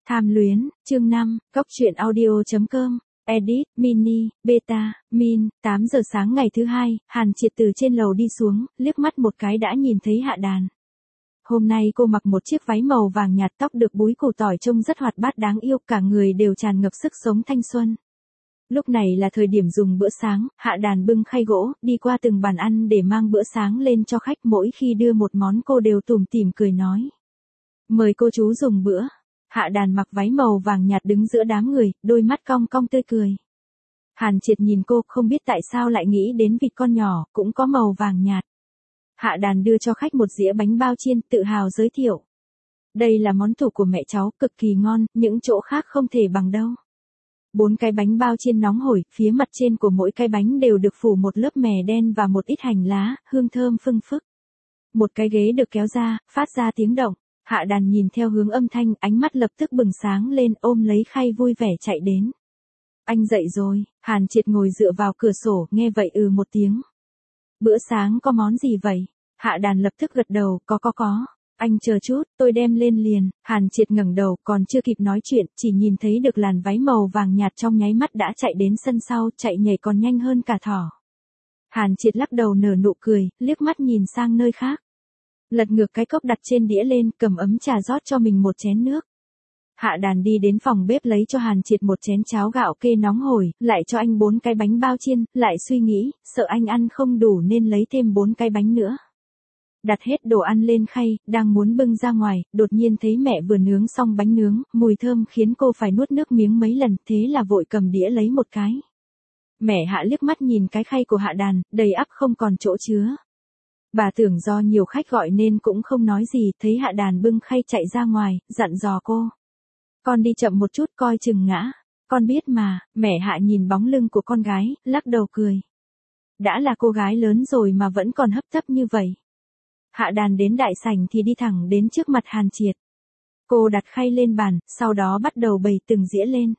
Tham luyến, chương 5, Cóc truyện audio.com, edit, mini, beta, min, 8 giờ sáng ngày thứ hai, Hàn Triệt từ trên lầu đi xuống, liếc mắt một cái đã nhìn thấy Hạ Đàn. Hôm nay cô mặc một chiếc váy màu vàng nhạt, tóc được búi củ tỏi trông rất hoạt bát đáng yêu, cả người đều tràn ngập sức sống thanh xuân. Lúc này là thời điểm dùng bữa sáng, Hạ Đàn bưng khay gỗ, đi qua từng bàn ăn để mang bữa sáng lên cho khách, mỗi khi đưa một món cô đều tủm tỉm cười nói. Mời cô chú dùng bữa. Hạ Đàn mặc váy màu vàng nhạt đứng giữa đám người, đôi mắt cong cong tươi cười. Hàn Triệt nhìn cô, không biết tại sao lại nghĩ đến vịt con nhỏ, cũng có màu vàng nhạt. Hạ Đàn đưa cho khách một dĩa bánh bao chiên, tự hào giới thiệu. Đây là món tủ của mẹ cháu, cực kỳ ngon, những chỗ khác không thể bằng đâu. 4 cái bánh bao chiên nóng hổi, phía mặt trên của mỗi cái bánh đều được phủ một lớp mè đen và một ít hành lá, hương thơm phưng phức. Một cái ghế được kéo ra, phát ra tiếng động. Hạ Đàn nhìn theo hướng âm thanh, ánh mắt lập tức bừng sáng lên, ôm lấy khay vui vẻ chạy đến. Anh dậy rồi. Hàn Triệt ngồi dựa vào cửa sổ, nghe vậy một tiếng. Bữa sáng có món gì vậy? Hạ Đàn lập tức gật đầu, có. Anh chờ chút, tôi đem lên liền. Hàn Triệt ngẩng đầu, còn chưa kịp nói chuyện, chỉ nhìn thấy được làn váy màu vàng nhạt trong nháy mắt đã chạy đến sân sau, chạy nhảy còn nhanh hơn cả thỏ. Hàn Triệt lắc đầu nở nụ cười, liếc mắt nhìn sang nơi khác. Lật ngược cái cốc đặt trên đĩa lên, cầm ấm trà rót cho mình một chén nước. Hạ Đàn đi đến phòng bếp lấy cho Hàn Triệt một chén cháo gạo kê nóng hổi, lại cho anh 4 cái bánh bao chiên, lại suy nghĩ, sợ anh ăn không đủ nên lấy thêm 4 cái bánh nữa. Đặt hết đồ ăn lên khay, đang muốn bưng ra ngoài, đột nhiên thấy mẹ vừa nướng xong bánh nướng, mùi thơm khiến cô phải nuốt nước miếng mấy lần, thế là vội cầm đĩa lấy một cái. Mẹ Hạ liếc mắt nhìn cái khay của Hạ Đàn, đầy ắp không còn chỗ chứa. Bà tưởng do nhiều khách gọi nên cũng không nói gì, thấy Hạ Đàn bưng khay chạy ra ngoài, dặn dò cô. Con đi chậm một chút, coi chừng ngã. Con biết mà. Mẹ Hạ nhìn bóng lưng của con gái, lắc đầu cười. Đã là cô gái lớn rồi mà vẫn còn hấp tấp như vậy. Hạ Đàn đến đại sảnh thì đi thẳng đến trước mặt Hàn Triệt. Cô đặt khay lên bàn, sau đó bắt đầu bày từng dĩa lên.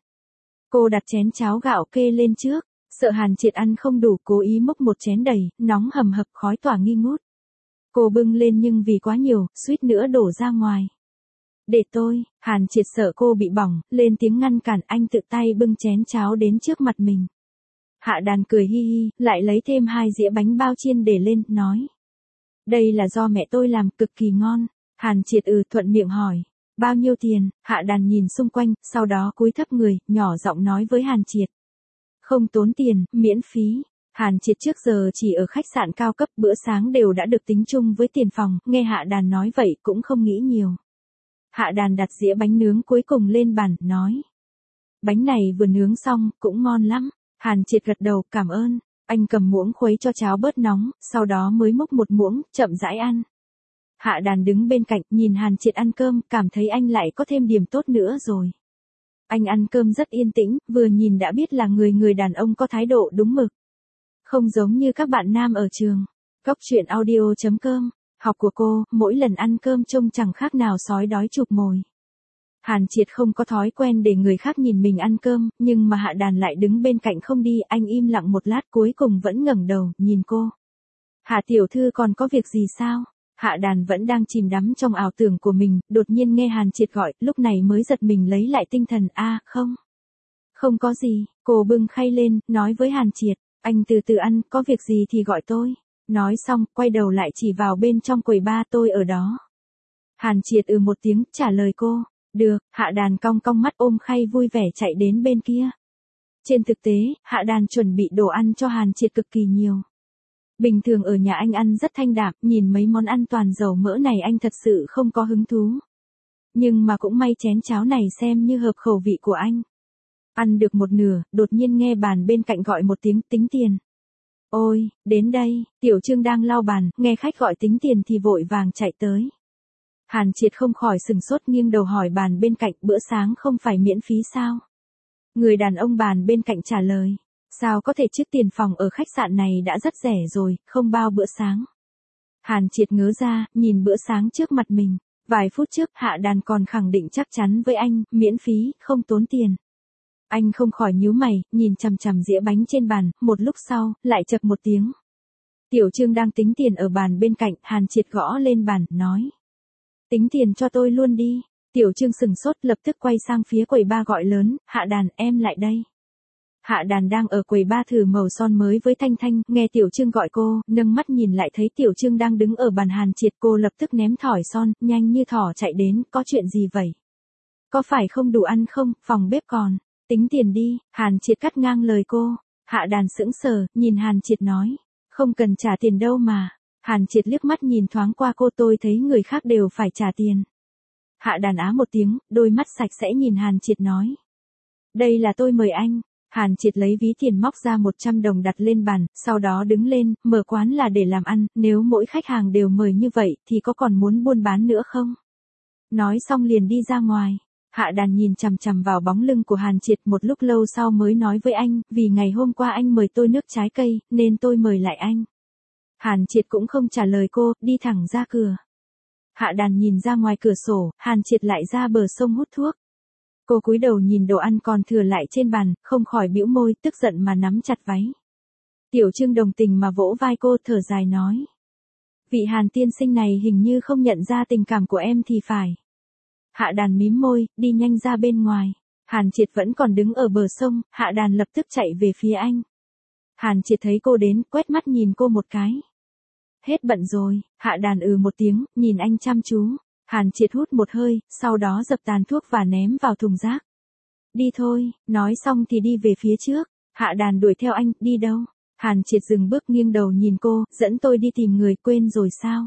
Cô đặt chén cháo gạo kê lên trước, sợ Hàn Triệt ăn không đủ, cố ý múc một chén đầy, nóng hầm hập, khói tỏa nghi ngút. Cô bưng lên nhưng vì quá nhiều, suýt nữa đổ ra ngoài. Để tôi. Hàn Triệt sợ cô bị bỏng, lên tiếng ngăn cản, anh tự tay bưng chén cháo đến trước mặt mình. Hạ Đàn cười hi hi, lại lấy thêm 2 dĩa bánh bao chiên để lên, nói. Đây là do mẹ tôi làm, cực kỳ ngon. Hàn Triệt thuận miệng hỏi. Bao nhiêu tiền? Hạ Đàn nhìn xung quanh, sau đó cúi thấp người, nhỏ giọng nói với Hàn Triệt. Không tốn tiền, miễn phí. Hàn Triệt trước giờ chỉ ở khách sạn cao cấp, bữa sáng đều đã được tính chung với tiền phòng, nghe Hạ Đàn nói vậy cũng không nghĩ nhiều. Hạ Đàn đặt dĩa bánh nướng cuối cùng lên bàn, nói. Bánh này vừa nướng xong, cũng ngon lắm. Hàn Triệt gật đầu, cảm ơn. Anh cầm muỗng khuấy cho cháo bớt nóng, sau đó mới múc một muỗng, chậm rãi ăn. Hạ Đàn đứng bên cạnh, nhìn Hàn Triệt ăn cơm, cảm thấy anh lại có thêm điểm tốt nữa rồi. Anh ăn cơm rất yên tĩnh, vừa nhìn đã biết là người đàn ông có thái độ đúng mực. Không giống như các bạn nam ở trường. Cóc truyện audio.com, học của cô, mỗi lần ăn cơm trông chẳng khác nào sói đói chụp mồi. Hàn Triệt không có thói quen để người khác nhìn mình ăn cơm, nhưng mà Hạ Đàn lại đứng bên cạnh không đi, anh im lặng một lát cuối cùng vẫn ngẩng đầu, nhìn cô. Hạ tiểu thư còn có việc gì sao? Hạ Đàn vẫn đang chìm đắm trong ảo tưởng của mình, đột nhiên nghe Hàn Triệt gọi, lúc này mới giật mình lấy lại tinh thần, không. Không có gì, cô bưng khay lên, nói với Hàn Triệt, anh từ từ ăn, có việc gì thì gọi tôi. Nói xong, quay đầu lại chỉ vào bên trong quầy bar, tôi ở đó. Hàn Triệt một tiếng, trả lời cô. Được. Hạ Đàn cong cong mắt ôm khay vui vẻ chạy đến bên kia. Trên thực tế, Hạ Đàn chuẩn bị đồ ăn cho Hàn Triệt cực kỳ nhiều. Bình thường ở nhà anh ăn rất thanh đạm, nhìn mấy món ăn toàn dầu mỡ này anh thật sự không có hứng thú. Nhưng mà cũng may chén cháo này xem như hợp khẩu vị của anh. Ăn được một nửa, đột nhiên nghe bàn bên cạnh gọi một tiếng, tính tiền. Ôi, đến đây. Tiểu Trương đang lau bàn, nghe khách gọi tính tiền thì vội vàng chạy tới. Hàn Triệt không khỏi sừng sốt, nghiêng đầu hỏi bàn bên cạnh, bữa sáng không phải miễn phí sao? Người đàn ông bàn bên cạnh trả lời. Sao có thể chứ, tiền phòng ở khách sạn này đã rất rẻ rồi, không bao bữa sáng. Hàn Triệt ngớ ra, nhìn bữa sáng trước mặt mình. Vài phút trước Hạ Đàn còn khẳng định chắc chắn với anh, miễn phí, không tốn tiền. Anh không khỏi nhíu mày, nhìn chằm chằm dĩa bánh trên bàn, một lúc sau, lại chậc một tiếng. Tiểu Trương đang tính tiền ở bàn bên cạnh, Hàn Triệt gõ lên bàn, nói. Tính tiền cho tôi luôn đi. Tiểu Trương sừng sốt lập tức quay sang phía quầy ba gọi lớn, Hạ Đàn em lại đây. Hạ Đàn đang ở quầy ba thử màu son mới với Thanh Thanh, nghe Tiểu Trương gọi cô, nâng mắt nhìn lại thấy Tiểu Trương đang đứng ở bàn Hàn Triệt, cô lập tức ném thỏi son, nhanh như thỏ chạy đến, có chuyện gì vậy? Có phải không đủ ăn không, phòng bếp còn, tính tiền đi, Hàn Triệt cắt ngang lời cô. Hạ Đàn sững sờ, nhìn Hàn Triệt nói, không cần trả tiền đâu mà. Hàn Triệt liếc mắt nhìn thoáng qua cô, tôi thấy người khác đều phải trả tiền. Hạ Đàn á một tiếng, đôi mắt sạch sẽ nhìn Hàn Triệt nói. Đây là tôi mời anh. Hàn Triệt lấy ví tiền móc ra 100 đồng đặt lên bàn, sau đó đứng lên, mở quán là để làm ăn, nếu mỗi khách hàng đều mời như vậy thì có còn muốn buôn bán nữa không? Nói xong liền đi ra ngoài. Hạ Đàn nhìn chằm chằm vào bóng lưng của Hàn Triệt một lúc lâu sau mới nói với anh, vì ngày hôm qua anh mời tôi nước trái cây, nên tôi mời lại anh. Hàn Triệt cũng không trả lời cô, đi thẳng ra cửa. Hạ Đàn nhìn ra ngoài cửa sổ, Hàn Triệt lại ra bờ sông hút thuốc. Cô cúi đầu nhìn đồ ăn còn thừa lại trên bàn, không khỏi bĩu môi, tức giận mà nắm chặt váy. Tiểu Trương đồng tình mà vỗ vai cô, thở dài nói. Vị Hàn tiên sinh này hình như không nhận ra tình cảm của em thì phải. Hạ Đàn mím môi, đi nhanh ra bên ngoài. Hàn Triệt vẫn còn đứng ở bờ sông, Hạ Đàn lập tức chạy về phía anh. Hàn Triệt thấy cô đến, quét mắt nhìn cô một cái. Hết bận rồi, Hạ Đàn một tiếng, nhìn anh chăm chú. Hàn Triệt hút một hơi, sau đó dập tàn thuốc và ném vào thùng rác. Đi thôi, nói xong thì đi về phía trước. Hạ Đàn đuổi theo anh, đi đâu? Hàn Triệt dừng bước nghiêng đầu nhìn cô, dẫn tôi đi tìm người, quên rồi sao?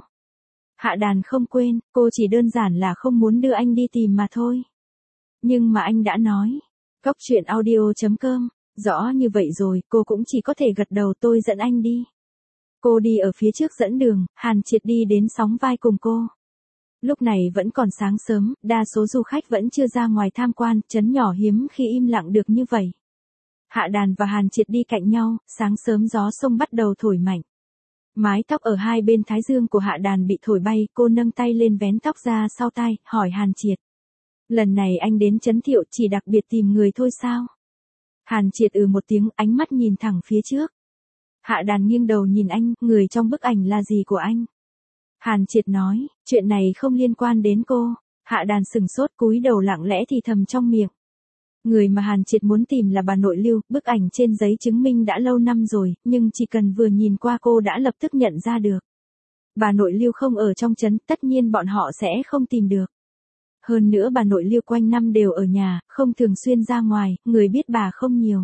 Hạ Đàn không quên, cô chỉ đơn giản là không muốn đưa anh đi tìm mà thôi. Nhưng mà anh đã nói. Cóc truyện audio.com, rõ như vậy rồi, cô cũng chỉ có thể gật đầu, tôi dẫn anh đi. Cô đi ở phía trước dẫn đường, Hàn Triệt đi đến sóng vai cùng cô. Lúc này vẫn còn sáng sớm, đa số du khách vẫn chưa ra ngoài tham quan, trấn nhỏ hiếm khi im lặng được như vậy. Hạ Đàn và Hàn Triệt đi cạnh nhau, sáng sớm gió sông bắt đầu thổi mạnh. Mái tóc ở hai bên thái dương của Hạ Đàn bị thổi bay, cô nâng tay lên vén tóc ra sau tai, hỏi Hàn Triệt. Lần này anh đến Trấn Thiệu chỉ đặc biệt tìm người thôi sao? Hàn Triệt một tiếng, ánh mắt nhìn thẳng phía trước. Hạ Đàn nghiêng đầu nhìn anh, người trong bức ảnh là gì của anh? Hàn Triệt nói, chuyện này không liên quan đến cô. Hạ Đàn sừng sốt, cúi đầu lặng lẽ thì thầm trong miệng. Người mà Hàn Triệt muốn tìm là bà nội Lưu, bức ảnh trên giấy chứng minh đã lâu năm rồi, nhưng chỉ cần vừa nhìn qua cô đã lập tức nhận ra được. Bà nội Lưu không ở trong trấn, tất nhiên bọn họ sẽ không tìm được. Hơn nữa bà nội Lưu quanh năm đều ở nhà, không thường xuyên ra ngoài, người biết bà không nhiều.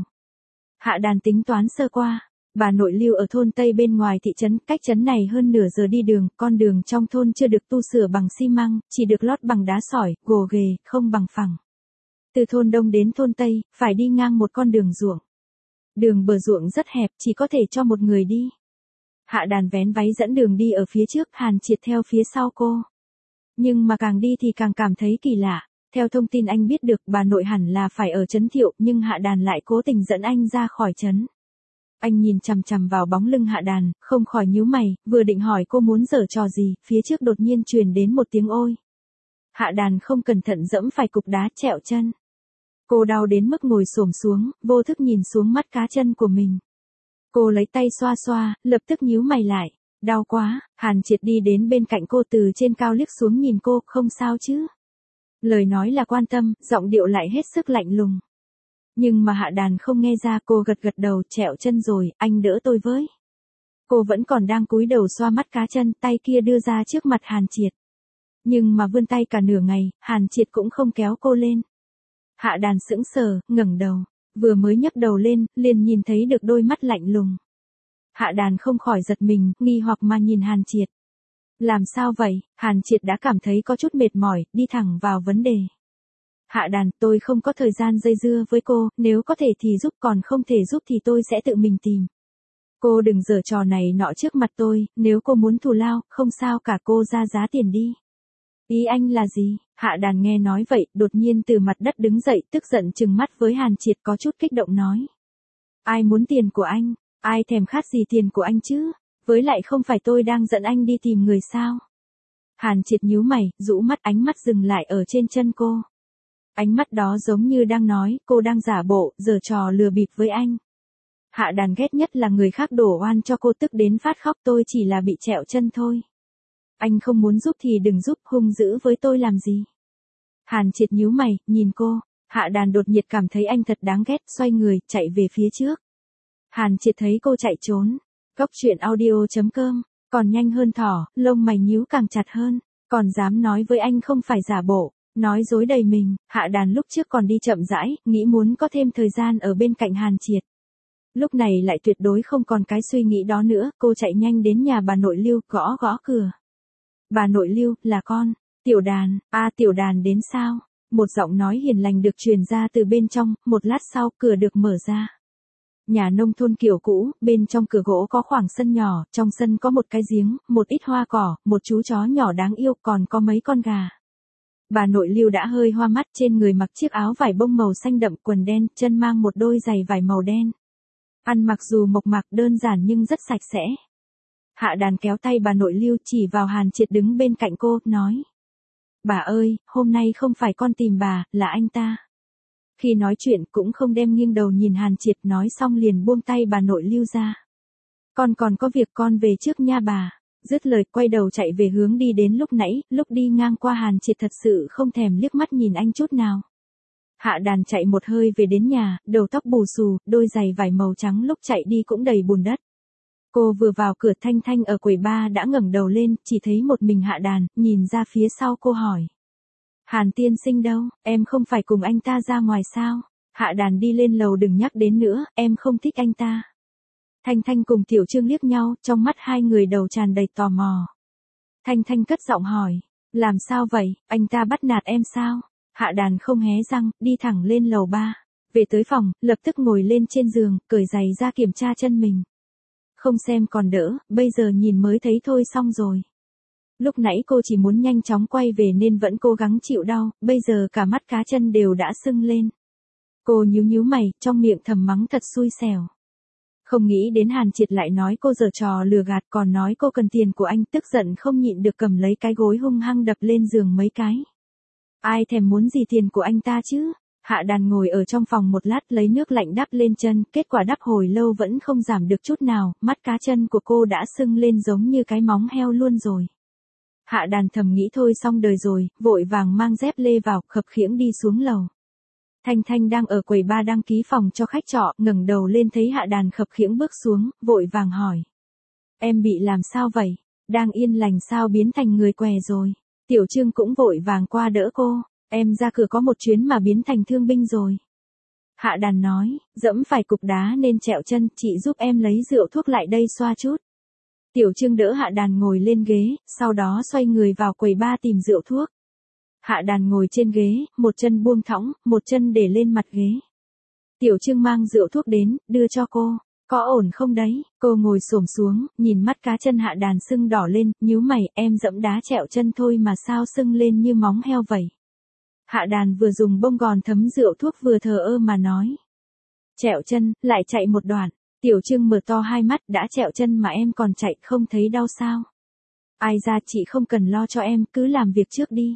Hạ Đàn tính toán sơ qua. Bà nội Lưu ở thôn Tây bên ngoài thị trấn, cách trấn này hơn nửa giờ đi đường, con đường trong thôn chưa được tu sửa bằng xi măng, chỉ được lót bằng đá sỏi, gồ ghề, không bằng phẳng. Từ thôn Đông đến thôn Tây, phải đi ngang một con đường ruộng. Đường bờ ruộng rất hẹp, chỉ có thể cho một người đi. Hạ Đàn vén váy dẫn đường đi ở phía trước, Hàn Triệt theo phía sau cô. Nhưng mà càng đi thì càng cảm thấy kỳ lạ. Theo thông tin anh biết được, bà nội hẳn là phải ở Trấn Thiệu, nhưng Hạ Đàn lại cố tình dẫn anh ra khỏi trấn. Anh nhìn chằm chằm vào bóng lưng Hạ Đàn, không khỏi nhíu mày, vừa định hỏi cô muốn giở trò gì, phía trước đột nhiên truyền đến một tiếng ôi. Hạ Đàn không cẩn thận dẫm phải cục đá, trẹo chân. Cô đau đến mức ngồi xổm xuống, vô thức nhìn xuống mắt cá chân của mình. Cô lấy tay xoa xoa, lập tức nhíu mày lại. Đau quá, Hàn Triệt đi đến bên cạnh cô, từ trên cao liếc xuống nhìn cô, không sao chứ? Lời nói là quan tâm, giọng điệu lại hết sức lạnh lùng. Nhưng mà Hạ Đàn không nghe ra, cô gật gật đầu, trẹo chân rồi, anh đỡ tôi với. Cô vẫn còn đang cúi đầu xoa mắt cá chân, tay kia đưa ra trước mặt Hàn Triệt. Nhưng mà vươn tay cả nửa ngày, Hàn Triệt cũng không kéo cô lên. Hạ Đàn sững sờ, ngẩng đầu, vừa mới nhấc đầu lên, liền nhìn thấy được đôi mắt lạnh lùng. Hạ Đàn không khỏi giật mình, nghi hoặc mà nhìn Hàn Triệt. Làm sao vậy? Hàn Triệt đã cảm thấy có chút mệt mỏi, đi thẳng vào vấn đề. Hạ Đàn, tôi không có thời gian dây dưa với cô, nếu có thể thì giúp, còn không thể giúp thì tôi sẽ tự mình tìm. Cô đừng giở trò này nọ trước mặt tôi, nếu cô muốn thù lao, không sao cả, cô ra giá tiền đi. Ý anh là gì? Hạ Đàn nghe nói vậy, đột nhiên từ mặt đất đứng dậy, tức giận trừng mắt với Hàn Triệt, có chút kích động nói. Ai muốn tiền của anh? Ai thèm khát gì tiền của anh chứ? Với lại không phải tôi đang dẫn anh đi tìm người sao? Hàn Triệt nhíu mày, rũ mắt, ánh mắt dừng lại ở trên chân cô. Ánh mắt đó giống như đang nói, cô đang giả bộ, giở trò lừa bịp với anh. Hạ Đàn ghét nhất là người khác đổ oan cho cô, tức đến phát khóc, tôi chỉ là bị trẹo chân thôi. Anh không muốn giúp thì đừng giúp, hung dữ với tôi làm gì? Hàn Triệt nhíu mày, nhìn cô. Hạ Đàn đột nhiệt cảm thấy anh thật đáng ghét, xoay người, chạy về phía trước. Hàn Triệt thấy cô chạy trốn. Cốc truyện audio.com, còn nhanh hơn thỏ, lông mày nhíu càng chặt hơn. Còn dám nói với anh không phải giả bộ, nói dối đầy mình. Hạ Đàn lúc trước còn đi chậm rãi, nghĩ muốn có thêm thời gian ở bên cạnh Hàn Triệt. Lúc này lại tuyệt đối không còn cái suy nghĩ đó nữa, cô chạy nhanh đến nhà bà nội Lưu, gõ gõ cửa. Bà nội Lưu, là con. Tiểu Đàn, Tiểu Đàn đến sao? Một giọng nói hiền lành được truyền ra từ bên trong, một lát sau cửa được mở ra. Nhà nông thôn kiểu cũ, bên trong cửa gỗ có khoảng sân nhỏ, trong sân có một cái giếng, một ít hoa cỏ, một chú chó nhỏ đáng yêu, còn có mấy con gà. Bà nội Lưu đã hơi hoa mắt, trên người mặc chiếc áo vải bông màu xanh đậm, quần đen, chân mang một đôi giày vải màu đen. Ăn mặc dù mộc mạc đơn giản nhưng rất sạch sẽ. Hạ Đàn kéo tay bà nội Lưu chỉ vào Hàn Triệt đứng bên cạnh cô, nói. Bà ơi, hôm nay không phải con tìm bà, là anh ta. Khi nói chuyện cũng không đem nghiêng đầu nhìn Hàn Triệt, nói xong liền buông tay bà nội Lưu ra. Con còn có việc, con về trước nha bà. Dứt lời quay đầu chạy về hướng đi đến lúc nãy, lúc đi ngang qua Hàn Triệt thật sự không thèm liếc mắt nhìn anh chút nào. Hạ Đàn chạy một hơi về đến nhà, đầu tóc bù xù, đôi giày vải màu trắng lúc chạy đi cũng đầy bùn đất. Cô vừa vào cửa, Thanh Thanh ở quầy bar đã ngẩng đầu lên, chỉ thấy một mình Hạ Đàn, nhìn ra phía sau cô hỏi. Hàn tiên sinh đâu, em không phải cùng anh ta ra ngoài sao? Hạ Đàn đi lên lầu, đừng nhắc đến nữa, em không thích anh ta. Thanh Thanh cùng Tiểu Trương liếc nhau, trong mắt hai người đầu tràn đầy tò mò. Thanh Thanh cất giọng hỏi, làm sao vậy, anh ta bắt nạt em sao? Hạ Đàn không hé răng, đi thẳng lên lầu 3. Về tới phòng, lập tức ngồi lên trên giường, cởi giày ra kiểm tra chân mình. Không xem còn đỡ, bây giờ nhìn mới thấy thôi, xong rồi. Lúc nãy cô chỉ muốn nhanh chóng quay về nên vẫn cố gắng chịu đau, bây giờ cả mắt cá chân đều đã sưng lên. Cô nhíu nhíu mày, trong miệng thầm mắng thật xui xẻo. Không nghĩ đến Hàn Triệt lại nói cô giở trò lừa gạt, còn nói cô cần tiền của anh, tức giận không nhịn được cầm lấy cái gối hung hăng đập lên giường mấy cái. Ai thèm muốn gì tiền của anh ta chứ? Hạ Đàn ngồi ở trong phòng một lát lấy nước lạnh đắp lên chân, kết quả đắp hồi lâu vẫn không giảm được chút nào, mắt cá chân của cô đã sưng lên giống như cái móng heo luôn rồi. Hạ Đàn thầm nghĩ thôi xong đời rồi, vội vàng mang dép lê vào, khập khiễng đi xuống lầu. Thanh Thanh đang ở quầy bar đăng ký phòng cho khách trọ, ngẩng đầu lên thấy Hạ Đàn khập khiễng bước xuống, vội vàng hỏi. Em bị làm sao vậy? Đang yên lành sao biến thành người què rồi? Tiểu Trương cũng vội vàng qua đỡ cô. Em ra cửa có một chuyến mà biến thành thương binh rồi. Hạ Đàn nói, dẫm phải cục đá nên trẹo chân, chị giúp em lấy rượu thuốc lại đây xoa chút. Tiểu Trương đỡ Hạ Đàn ngồi lên ghế, sau đó xoay người vào quầy bar tìm rượu thuốc. Hạ Đàn ngồi trên ghế, một chân buông thõng, một chân để lên mặt ghế. Tiểu Trương mang rượu thuốc đến, đưa cho cô. Có ổn không đấy? Cô ngồi xổm xuống, nhìn mắt cá chân Hạ Đàn sưng đỏ lên, nhíu mày, em dẫm đá trẹo chân thôi mà sao sưng lên như móng heo vậy? Hạ Đàn vừa dùng bông gòn thấm rượu thuốc vừa thờ ơ mà nói. Trẹo chân, lại chạy một đoạn. Tiểu Trương mở to hai mắt, đã trẹo chân mà em còn chạy, không thấy đau sao? Ai ra, chị không cần lo cho em, cứ làm việc trước đi.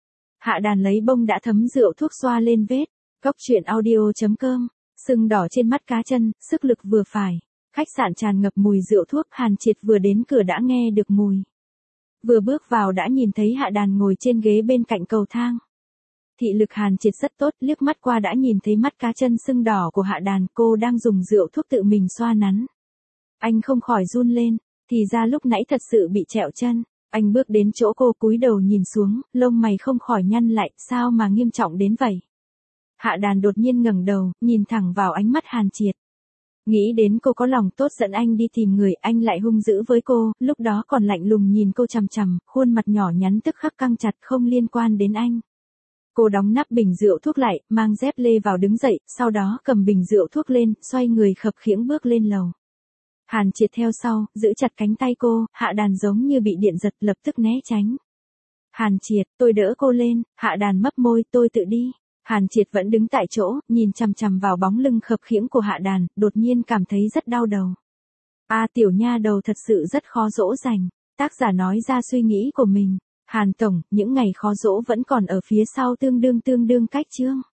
Hạ Đàn lấy bông đã thấm rượu thuốc xoa lên vết. Cốc truyện audio.com, sưng đỏ trên mắt cá chân, sức lực vừa phải. Khách sạn tràn ngập mùi rượu thuốc, Hàn Triệt vừa đến cửa đã nghe được mùi. Vừa bước vào đã nhìn thấy Hạ Đàn ngồi trên ghế bên cạnh cầu thang. Thị lực Hàn Triệt rất tốt, liếc mắt qua đã nhìn thấy mắt cá chân sưng đỏ của Hạ Đàn, cô đang dùng rượu thuốc tự mình xoa nắn. Anh không khỏi run lên, thì ra lúc nãy thật sự bị trẹo chân. Anh bước đến chỗ cô, cúi đầu nhìn xuống, lông mày không khỏi nhăn lại, sao mà nghiêm trọng đến vậy? Hạ Đàn đột nhiên ngẩng đầu, nhìn thẳng vào ánh mắt Hàn Triệt. Nghĩ đến cô có lòng tốt dẫn anh đi tìm người, anh lại hung dữ với cô, lúc đó còn lạnh lùng nhìn cô chằm chằm, khuôn mặt nhỏ nhắn tức khắc căng chặt, không liên quan đến anh. Cô đóng nắp bình rượu thuốc lại, mang dép lê vào đứng dậy, sau đó cầm bình rượu thuốc lên, xoay người khập khiễng bước lên lầu. Hàn Triệt theo sau, giữ chặt cánh tay cô, Hạ Đàn giống như bị điện giật, lập tức né tránh. Hàn Triệt, tôi đỡ cô lên, Hạ Đàn mấp môi, tôi tự đi. Hàn Triệt vẫn đứng tại chỗ, nhìn chằm chằm vào bóng lưng khập khiễng của Hạ Đàn, đột nhiên cảm thấy rất đau đầu. Tiểu nha đầu thật sự rất khó dỗ dành. Tác giả nói ra suy nghĩ của mình. Hàn tổng, những ngày khó dỗ vẫn còn ở phía sau, tương đương cách chương.